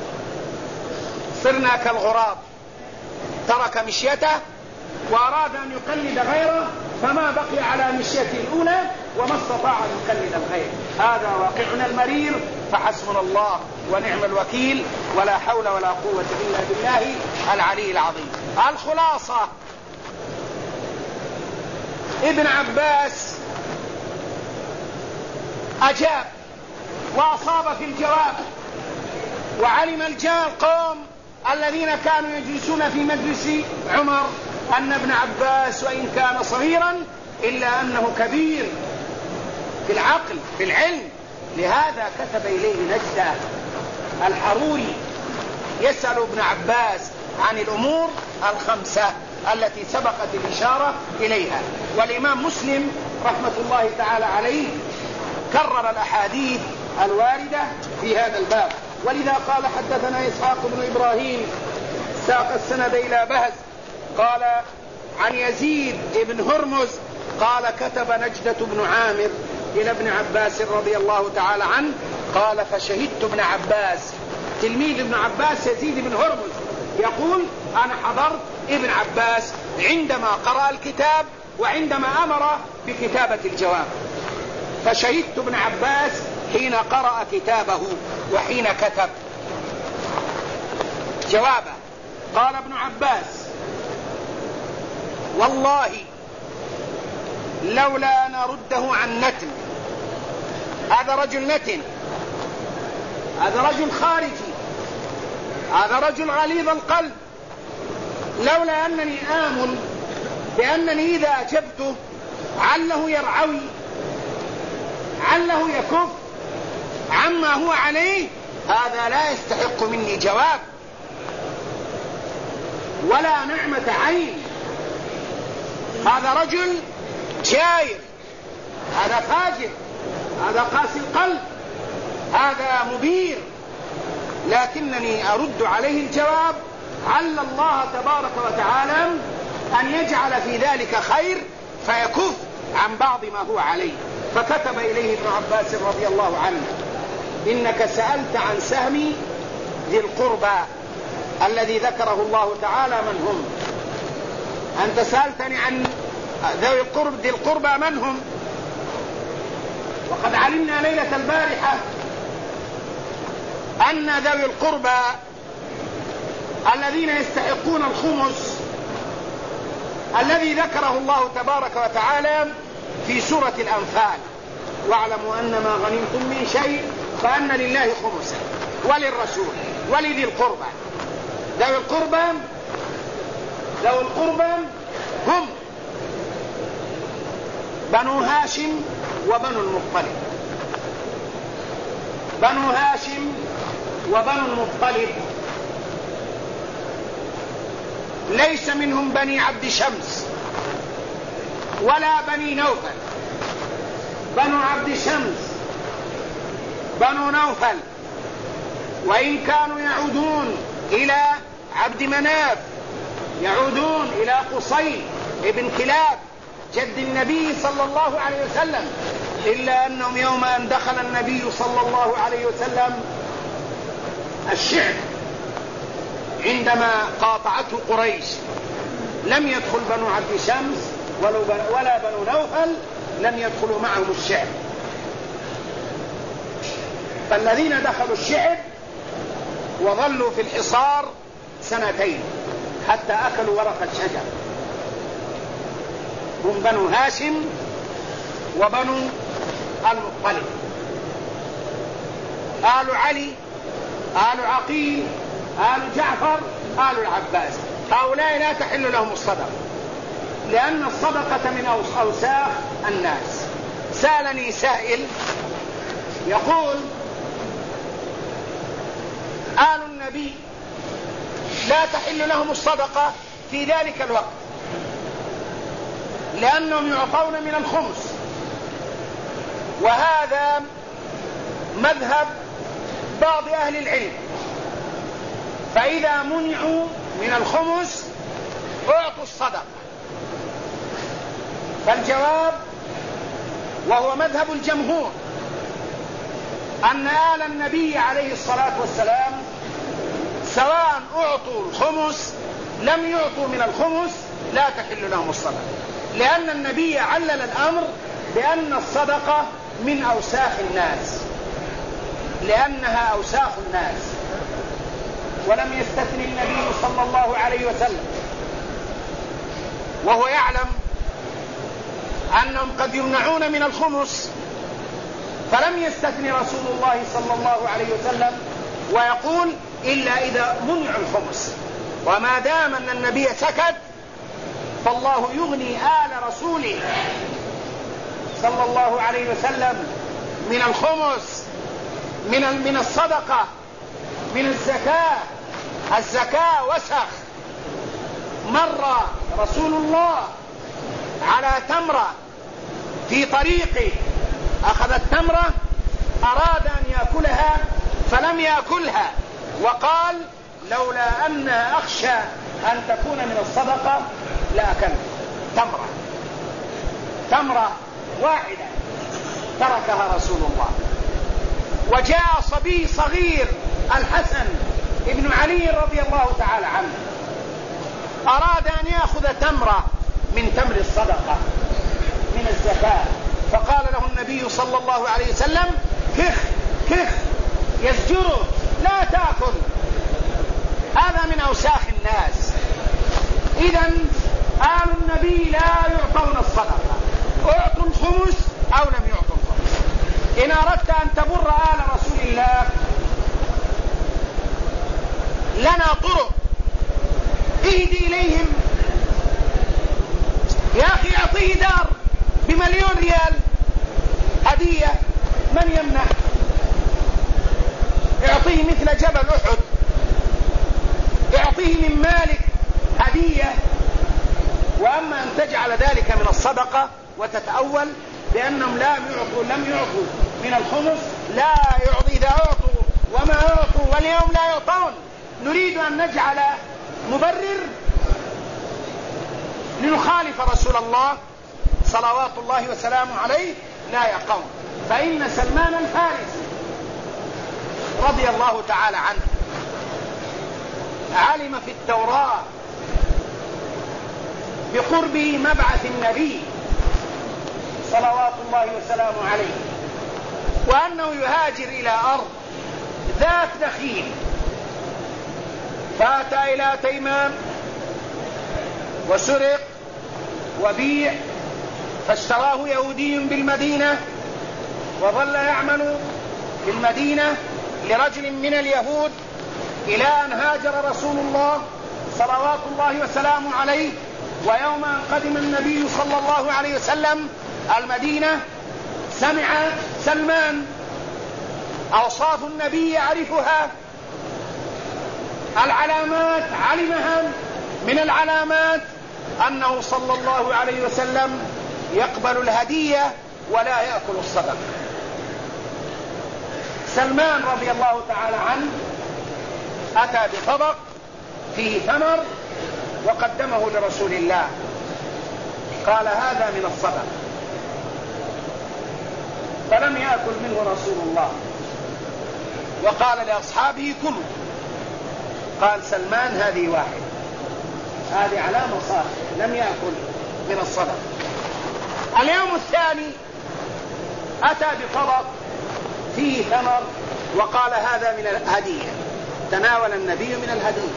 صرنا كالغراب ترك مشيته وأراد أن يقلد غيره فما بقي على مشيته الأولى وما استطاع أن يقلد الغير. هذا واقعنا المرير، فحسبنا الله ونعم الوكيل، ولا حول ولا قوة إلا بالله العلي العظيم. الخلاصة: ابن عباس أجاب وأصاب في الجواب، وعلم القوم الذين كانوا يجلسون في مجلس عمر أن ابن عباس وإن كان صغيرا إلا أنه كبير في العقل في العلم، لهذا كتب إليه نجدة. الحروري يسأل ابن عباس عن الأمور الخمسة التي سبقت الإشارة إليها، والإمام مسلم رحمة الله تعالى عليه كرر الأحاديث الواردة في هذا الباب، ولذا قال: حدثنا إسحاق بن إبراهيم، ساق السند إلى بهز، قال عن يزيد بن هرمز قال: كتب نجدة بن عامر إلى ابن عباس رضي الله تعالى عنه، قال: فشهدت ابن عباس، تلميذ ابن عباس يزيد بن هرمز، يقول: أنا حضرت ابن عباس عندما قرأ الكتاب وعندما أمر بكتابة الجواب، فشهدت ابن عباس حين قرأ كتابه وحين كتب جوابه. قال ابن عباس: والله لولا أن أرده عن نتن، هذا رجل نتن، هذا رجل خارجي، هذا رجل غليظ القلب، لولا أنني آمن بأنني إذا أجبته عله يرعوي، عله يكف عما هو عليه، هذا لا يستحق مني جواب ولا نعمة عين. هذا رجل جائر، هذا فاجر، هذا قاسي القلب، هذا مبير، لكنني أرد عليه الجواب عل الله تبارك وتعالى أن يجعل في ذلك خير فيكف عن بعض ما هو عليه. فكتب إليه ابن عباس رضي الله عنه: إنك سألت عن سهم ذي القربى الذي ذكره الله تعالى من هم، أنت سألتني عن ذي القربى من هم، وقد علمنا ليلة البارحة أن ذوي القربى الذين يستحقون الخمس الذي ذكره الله تبارك وتعالى في سورة الأنفال: واعلموا أن ما غنمتم من شيء فأن لله خمسه وللرسول ولذي القربى. ذوي القربى هم بنو هاشم وبنو المطلب، بنو هاشم وبنو المطلب، ليس منهم بني عبد شمس ولا بني نوفل. بنو عبد شمس بنو نوفل، وإن كانوا يعودون إلى عبد مناف، يعودون إلى قصي ابن كلاب جد النبي صلى الله عليه وسلم، إلا أنهم يوم أن دخل النبي صلى الله عليه وسلم الشعب عندما قاطعته قريش لم يدخل بنو عبد شمس ولا بنو نوفل، لم يدخلوا معهم الشعب. فالذين دخلوا الشعب وظلوا في الحصار 2 حتى أكلوا ورق الشجر هم بنو هاشم وبنو المطلب، آل علي، آل عقيل، آل جعفر، آل العباس. هؤلاء لا تحل لهم الصدقة، لأن الصدقة من أوساخ الناس. سألني سائل يقول: آل النبي لا تحل لهم الصدقة في ذلك الوقت لأنهم يعطون من الخمس، وهذا مذهب بعض أهل العلم، فإذا منعوا من الخمس أعطوا الصدقة. فالجواب، وهو مذهب الجمهور، أن آل النبي عليه الصلاة والسلام سواء أعطوا الخمس لم يعطوا من الخمس لا تحل لهم الصدقة، لأن النبي علل الأمر بأن الصدقة من أوساخ الناس، لأنها أوساخ الناس، ولم يستثني النبي صلى الله عليه وسلم وهو يعلم أنهم قد يمنعون من الخمس، فلم يستثني رسول الله صلى الله عليه وسلم ويقول إلا إذا منعوا الخمس. وما دام أن النبي سكت فالله يغني آل رسوله صلى الله عليه وسلم من الخمس، من الصدقة، من الزكاة. الزكاة وسخ. مر رسول الله على تمرة في طريقه، أخذ التمرة أراد أن يأكلها فلم يأكلها، وقال: لولا أن أخشى أن تكون من الصدقة لأكلت. تمرة واحدة تركها رسول الله. وجاء صبي صغير الحسن ابن علي رضي الله تعالى عنه أراد أن يأخذ تمرة من تمر الصدقة من الزكاة، فقال له النبي صلى الله عليه وسلم: كخ كخ، يزجره، لا تأكل، هذا من أوساخ الناس. إذن آل النبي لا يعطون الصدقة، اعطوا الخمس أو لم يعطوا الخمس. إن أردت أن تبر آل رسول الله لنا طرق، اهدي إليهم. يا أخي أعطيه دار ب1,000,000 ريال هدية، من يمنع؟ اعطيه مثل جبل أحد، اعطيه من مالك هدية. وأما أن تجعل ذلك من الصدقة وتتأول بأنهم لم يعطوا من الخمس، لا يعطي إذا أعطوا وما أعطوا واليوم لا يعطون. نريد أن نجعل مبرر لنخالف رسول الله صلوات الله وسلامه عليه، لا يا قوم. فإن سلمان الفارسي رضي الله تعالى عنه علم في التوراة بقرب مبعث النبي صلوات الله وسلامه عليه، وأنه يهاجر إلى أرض ذات نخيل، فأتى إلى تيمام وسرق وبيع، فاشتراه يهودي بالمدينة وظل يعمل في المدينة لرجل من اليهود إلى أن هاجر رسول الله صلوات الله وسلامه عليه. ويوم أن قدم النبي صلى الله عليه وسلم المدينة سمع سلمان أوصاف النبي يعرفها، العلامات علمها. من العلامات أنه صلى الله عليه وسلم يقبل الهدية ولا يأكل الصدقة. سلمان رضي الله تعالى عنه أتى بطبق فيه تمر وقدمه لرسول الله، قال هذا من الصدقة، فلم يأكل منه رسول الله، وقال لأصحابه كلوا. قال سلمان هذه واحد، هذه علامة صالحة، لم يأكل من الصدقة. اليوم الثاني أتى بطبق فيه تمر وقال هذا من الهدية، تناول النبي من الهدية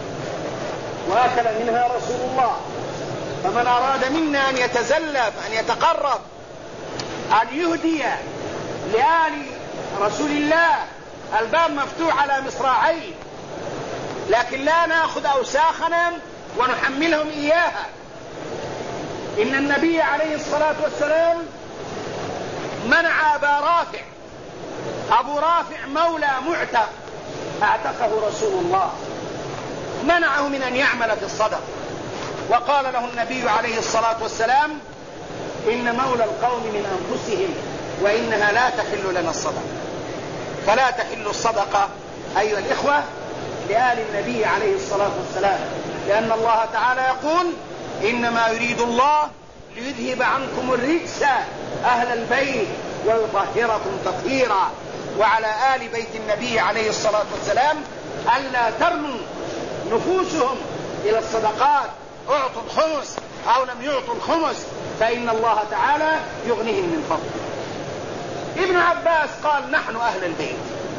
وأكل منها رسول الله. فمن أراد منا أن يتزلف، أن يتقرب، أن يهدي لآل رسول الله، الباب مفتوح على مصراعيه، لكن لا نأخذ أوساخنا ونحملهم إياها. إن النبي عليه الصلاة والسلام منع أبا رافع، أبو رافع مولى معتق اعتقه رسول الله، منعه من أن يعمل في الصدقة، وقال له النبي عليه الصلاة والسلام إن مولى القوم من أنفسهم وإنها لا تحل لنا الصدقة. فلا تحل الصدقة أيها الإخوة لآل النبي عليه الصلاة والسلام، لأن الله تعالى يقول إنما يريد الله ليذهب عنكم الرجس أهل البيت ويطهركم تطهيرا. وعلى آل بيت النبي عليه الصلاة والسلام ألا ترموا نفوسهم إلى الصدقات، اعطوا الخمس أو لم يعطوا الخمس، فإن الله تعالى يغنيهم من فضله. ابن عباس قال نحن أهل البيت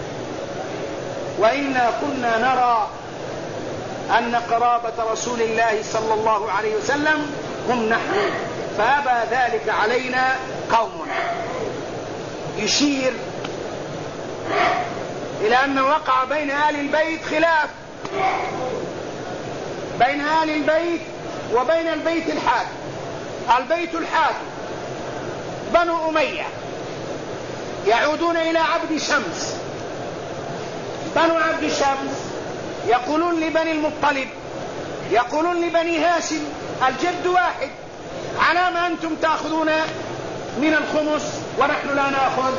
وإنا كنا نرى أن قرابة رسول الله صلى الله عليه وسلم هم نحن، فأبى ذلك علينا قومنا. يشير إلى أن وقع بين آل البيت خلاف، بين آل البيت وبين البيت الحاكم. البيت الحاكم بنو أمية يعودون إلى عبد شمس، بنو عبد شمس يقولون لبني المطلب، يقولون لبني هاشم الجد واحد، على ما أنتم تأخذون من الخمس ونحن لا نأخذ؟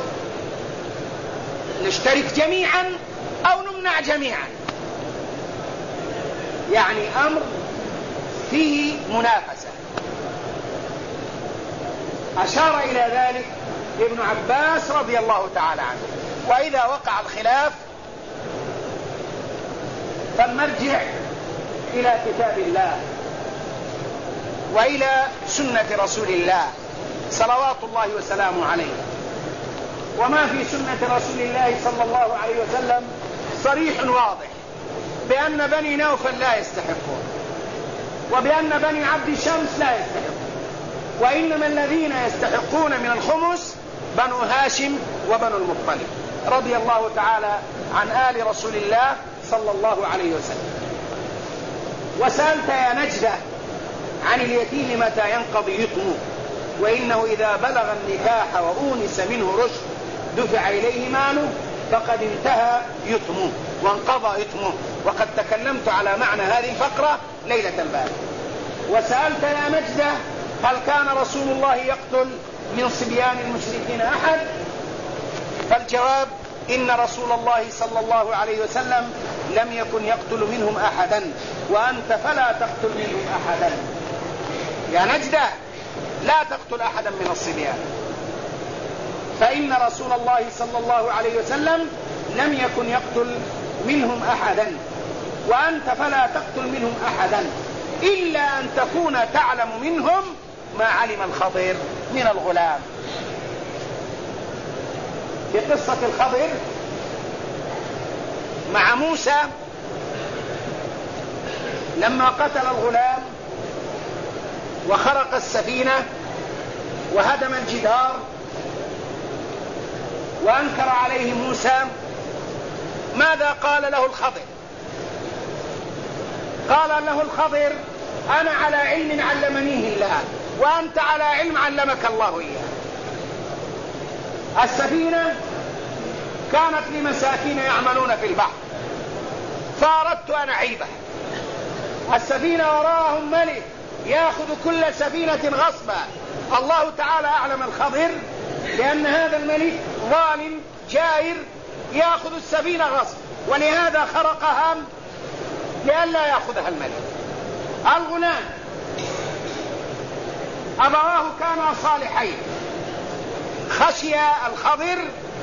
نشترك جميعا أو نمنع جميعا. يعني أمر فيه منافسة. أشار إلى ذلك ابن عباس رضي الله تعالى عنه. وإذا وقع الخلاف فالمرجع إلى كتاب الله وإلى سنة رسول الله صلوات الله وسلامه عليه. وما في سنة رسول الله صلى الله عليه وسلم صريح واضح بأن بني نوفل لا يستحقون، وبأن بني عبد شمس لا يستحقون، وإنما الذين يستحقون من الخمس بنو هاشم وبنو المطلب رضي الله تعالى عن آل رسول الله صلى الله عليه وسلم. وسألت يا نجدة عن اليتيم متى ينقضي يتمه، وإنه إذا بلغ النكاح وأونس منه رشد دفع إليه ماله فقد انتهى يتمه وانقضى يتمه. وقد تكلمت على معنى هذه الفقرة ليلة البارحة. وسألت يا نجدة هل كان رسول الله يقتل من صبيان المشركين أحد؟ فالجواب إن رسول الله صلى الله عليه وسلم لم يكن يقتل منهم أحدا، وأنت فلا تقتل منهم أحدا. يا نجدة لا تقتل أحدا من الصبيان، فإن رسول الله صلى الله عليه وسلم لم يكن يقتل منهم أحدا، وأنت فلا تقتل منهم أحدا إلا أن تكون تعلم منهم ما علم الخضر من الغلام. في قصة الخضر مع موسى لما قتل الغلام وخرق السفينة وهدم الجدار وأنكر عليه موسى، ماذا قال له الخضر؟ قال له الخضر أنا على علم علمنيه الله وأنت على علم علمك الله إياه. السفينة كانت لمساكين يعملون في البحر فأردت أن أعيبها. السفينة وراءهم ملك يأخذ كل سفينة غصبا. الله تعالى أعلم الخضر لأن هذا الملك ظالم جائر يأخذ السفينة غصب، ولهذا خرقها لئلا يأخذها الملك. الغلام أبواه كانا صالحين، خشي الخضر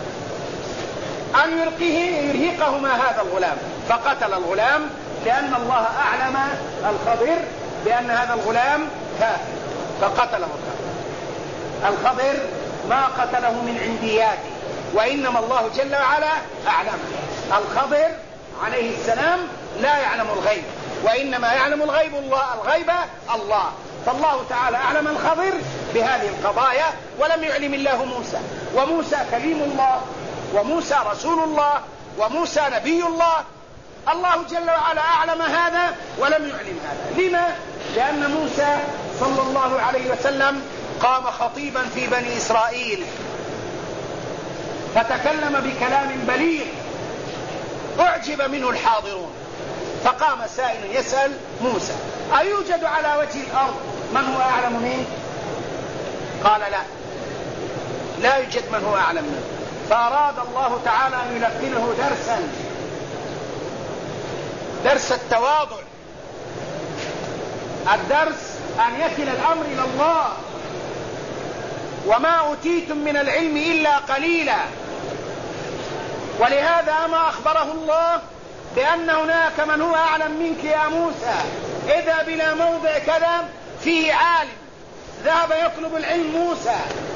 أن يرهقهما هذا الغلام فقتل الغلام، لأن الله أعلم الخضر بأن هذا الغلام كافر فقتله الخضر ما قتله من عندياته، وإنما الله جل وعلا أعلمه. الخضر عليه السلام لا يعلم الغيب، وإنما يعلم الغيب الله. فالله تعالى أعلم الخضر بهذه القضايا ولم يعلم الله موسى، وموسى كليم الله، وموسى رسول الله، وموسى نبي الله. الله جل وعلا أعلم هذا ولم يعلم هذا. لما؟ لأن موسى صلى الله عليه وسلم قام خطيبا في بني إسرائيل فتكلم بكلام بليغ أعجب منه الحاضرون، فقام سائل يسأل موسى: أيوجد على وجه الأرض من هو أعلم منه؟ قال: لا يوجد من هو أعلم منه. فأراد الله تعالى أن يلقنه درس التواضع، الدرس أن يكل الأمر إلى الله، وما أوتيتم من العلم إلا قليلا. ولهذا ما أخبره الله بأن هناك من هو أعلم منك يا موسى، إذا بلا موضع كذا فيه عالم ذهب يطلب العلم موسى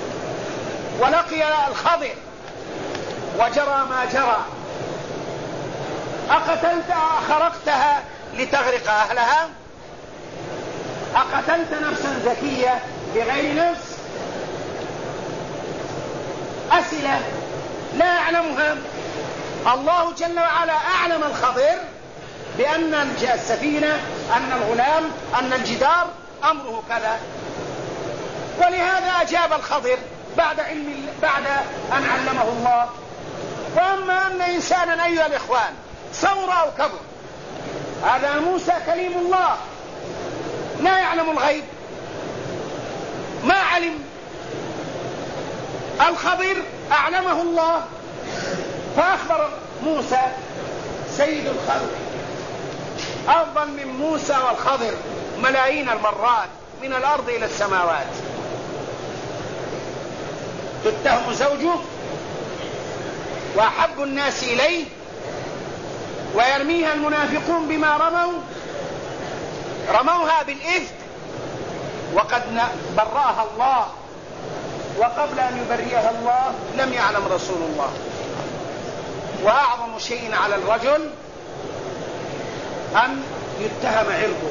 ولقي الخضر وجرى ما جرى. أقتلتها أخرقتها لتغرق أهلها؟ أقتلت نفسا زكية بغير نفس؟ أسئلة لا يعلمها. الله جل وعلا أعلم الخضر بأن السفينة، أن الغلام، أن الجدار أمره كذا، ولهذا أجاب الخضر بعد أن علمه الله. وأما أن إنسانا أيها الإخوان صور أو كبر، هذا موسى كليم الله لا يعلم الغيب، ما علم. الخضر أعلمه الله فأخبر موسى سيد الخلق أفضل من موسى والخضر ملايين المرات من الأرض إلى السماوات. تتهم زوجه وأحب الناس إليه، ويرميها المنافقون بما رموها بالإفك، وقد برأها الله، وقبل أن يبرئها الله لم يعلم رسول الله. وأعظم شيء على الرجل أن يتهم عرضه.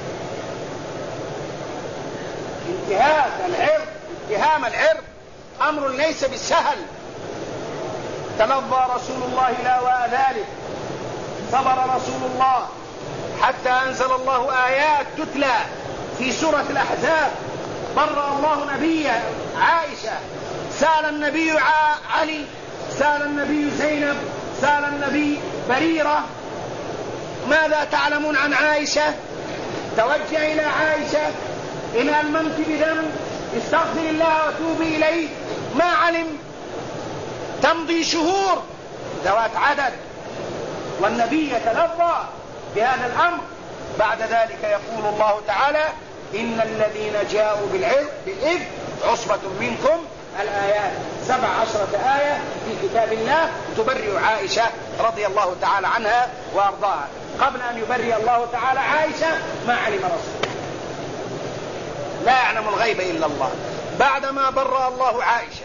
اتهام العرض أمر ليس بالسهل. تلظى رسول الله لا ذلك، صبر رسول الله حتى أنزل الله آيات تتلى في سورة الأحزاب. برأ الله نبيه عائشة، سأل النبي علي، سأل النبي زينب، سأل النبي بريرة: ماذا تعلمون عن عائشة؟ توجه إلى عائشة: إن ألممت بذنب استغفر الله وتوبي إليه. ما علم. تمضي شهور ذوات عدد والنبي يتلظى بهذا الأمر. بعد ذلك يقول الله تعالى: إن الذين جاءوا بالإفك عصبة منكم. الآيات 17 آية في كتاب الله تبرئ عائشة رضي الله تعالى عنها وأرضاها. قبل أن يبرئ الله تعالى عائشة ما علم رسول، لا يعلم الغيب إلا الله. بعدما برأ الله عائشة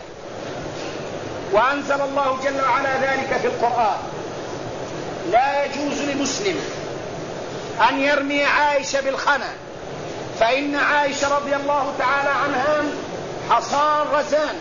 وأنزل الله جل وعلا ذلك في القرآن، لا يجوز لمسلم أن يرمي عائشة بالخنا، فإن عائشة رضي الله تعالى عنها حصان رزان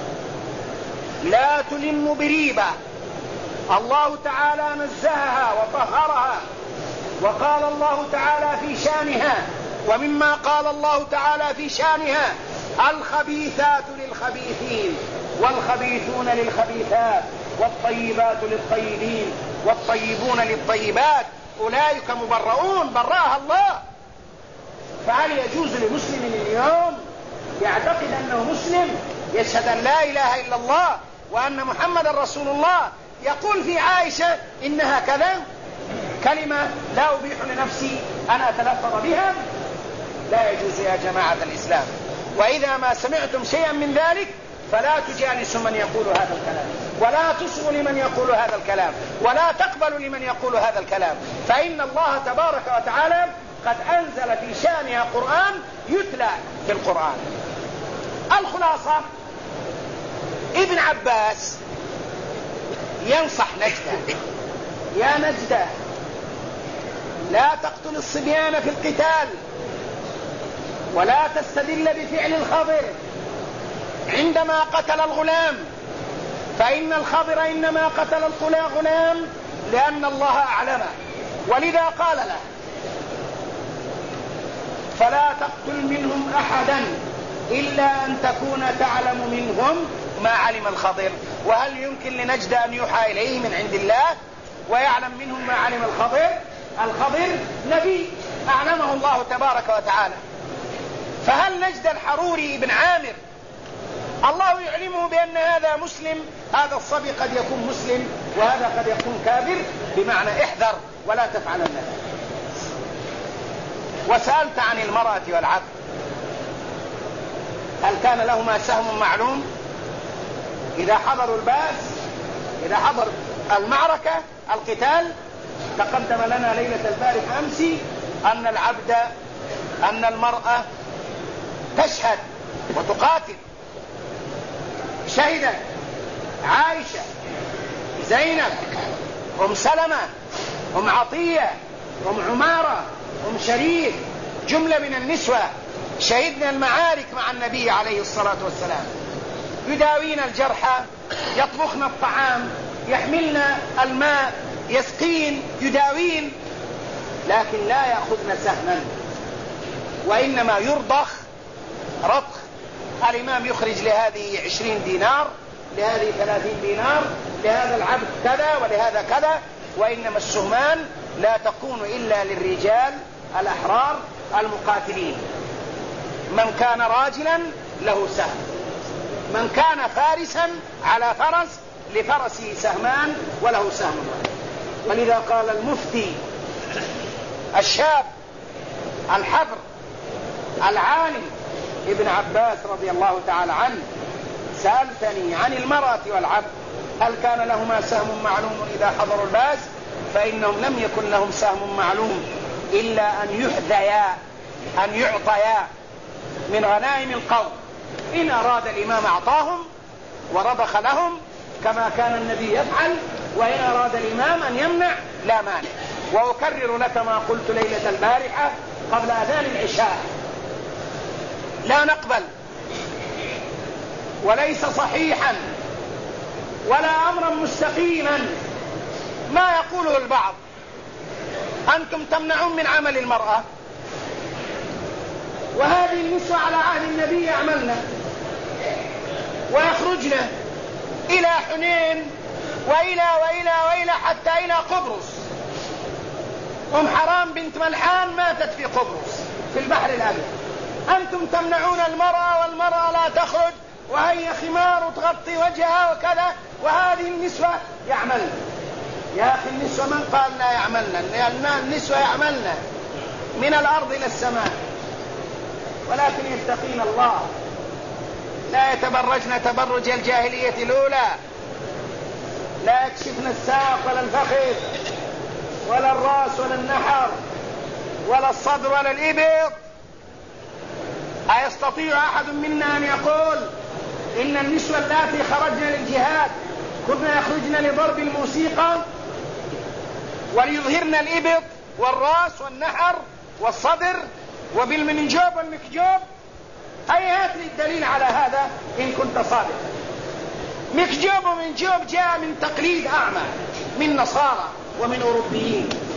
لا تلم بريبة. الله تعالى نزهها وطهرها، وقال الله تعالى في شانها، ومما قال الله تعالى في شانها: الخبيثات للخبيثين والخبيثون للخبيثات والطيبات للطيبين والطيبون للطيبات أولئك مبرؤون برأها الله. فهل يجوز لمسلم اليوم يعتقد أنه مسلم يشهد أن لا إله إلا الله وأن محمد رسول الله يقول في عائشة إنها كذا كلمة لا أبيح لنفسي أن أتلفظ بها؟ لا يجوز يا جماعة الإسلام. وإذا ما سمعتم شيئا من ذلك فلا تجالسوا من يقول هذا الكلام، ولا تصغوا لمن يقول هذا الكلام، ولا تقبلوا لمن يقول هذا الكلام، فإن الله تبارك وتعالى قد أنزل في شأنها قرآن يتلى في القرآن. الخلاصة ابن عباس ينصح نجدة: يا نجدة لا تقتل الصبيان في القتال، ولا تستدل بفعل الخضر عندما قتل الغلام، فإن الخضر إنما قتل الغلام لأن الله أعلمه، ولذا قال له: فلا تقتل منهم أحدا إلا أن تكون تعلم منهم ما علم الخضر. وهل يمكن لنجد أن يوحى إليه من عند الله ويعلم منهم ما علم الخضر؟ الخضر نبي أعلمه الله تبارك وتعالى. فهل نجد الحروري بن عامر الله يعلمه بأن هذا مسلم؟ هذا الصبي قد يكون مسلم وهذا قد يكون كافر، بمعنى احذر ولا تفعلن ذلك. وسألت عن المرأة والعبد، هل كان لهما سهم معلوم إذا حضروا الباس، إذا حضر المعركة القتال؟ تقدم لنا ليلة البارح أمس أن المرأة تشهد وتقاتل. شهدت عائشة، زينب، أم سلمة، أم عطية، أم عمارة، أم شريف، جملة من النسوة شهدنا المعارك مع النبي عليه الصلاة والسلام، يداوين الجرحى، يطبخن الطعام، يحملن الماء، يسقين، يداوين، لكن لا يأخذن سهما، وإنما يرضخ رضخ. الإمام يخرج لهذه 20 دينار، لهذه 30 دينار، لهذا العبد كذا ولهذا كذا، وإنما السهمان لا تكون إلا للرجال الأحرار المقاتلين. من كان راجلا له سهم، من كان فارسا على فرس لفرسه سهمان وله سهم. ولذا قال المفتي الشاب الحبر العالم ابن عباس رضي الله تعالى عنه: سألتني عن المرأة والعبد هل كان لهما سهم معلوم إذا حضروا الباس؟ فإنهم لم يكن لهم سهم معلوم إلا أن يعطيا من غنائم القوم. إن أراد الإمام أعطاهم ورضخ لهم كما كان النبي يفعل، وإن أراد الإمام أن يمنع لا مانع. وأكرر لك ما قلت ليلة البارحة قبل أذان العشاء: لا نقبل، وليس صحيحا ولا أمرا مستقيما ما يقوله البعض: أنتم تمنعون من عمل المرأة، وهذه النسوة على عهد النبي يعملن ويخرجن إلى حنين وإلى حتى إلى قبرص. أم حرام بنت ملحان ماتت في قبرص في البحر الأبيض. أنتم تمنعون المرأة والمرأة لا تخرج، وهي خمار تغطي وجهها وكذا، وهذه النسوة يعملن. يا أخي النسوة من قال لا يعملن؟ النسوة يعملن من الأرض إلى السماء، ولكن يتقين الله، لا يتبرجن تبرج الجاهلية الأولى، لا يكشفن الساق ولا الفخذ ولا الرأس ولا النحر ولا الصدر ولا الإبط. أيستطيع أحد منا أن يقول إن النسوة اللاتي خرجن للجهاد كنا يخرجن لضرب الموسيقى وليظهرن الإبط والرأس والنحر والصدر وبالمنجوب والمكجوب؟ هات لي الدليل على هذا إن كنت صادقا. مكجوب ومنجوب جاء من تقليد أعمى من نصارى ومن أوروبيين،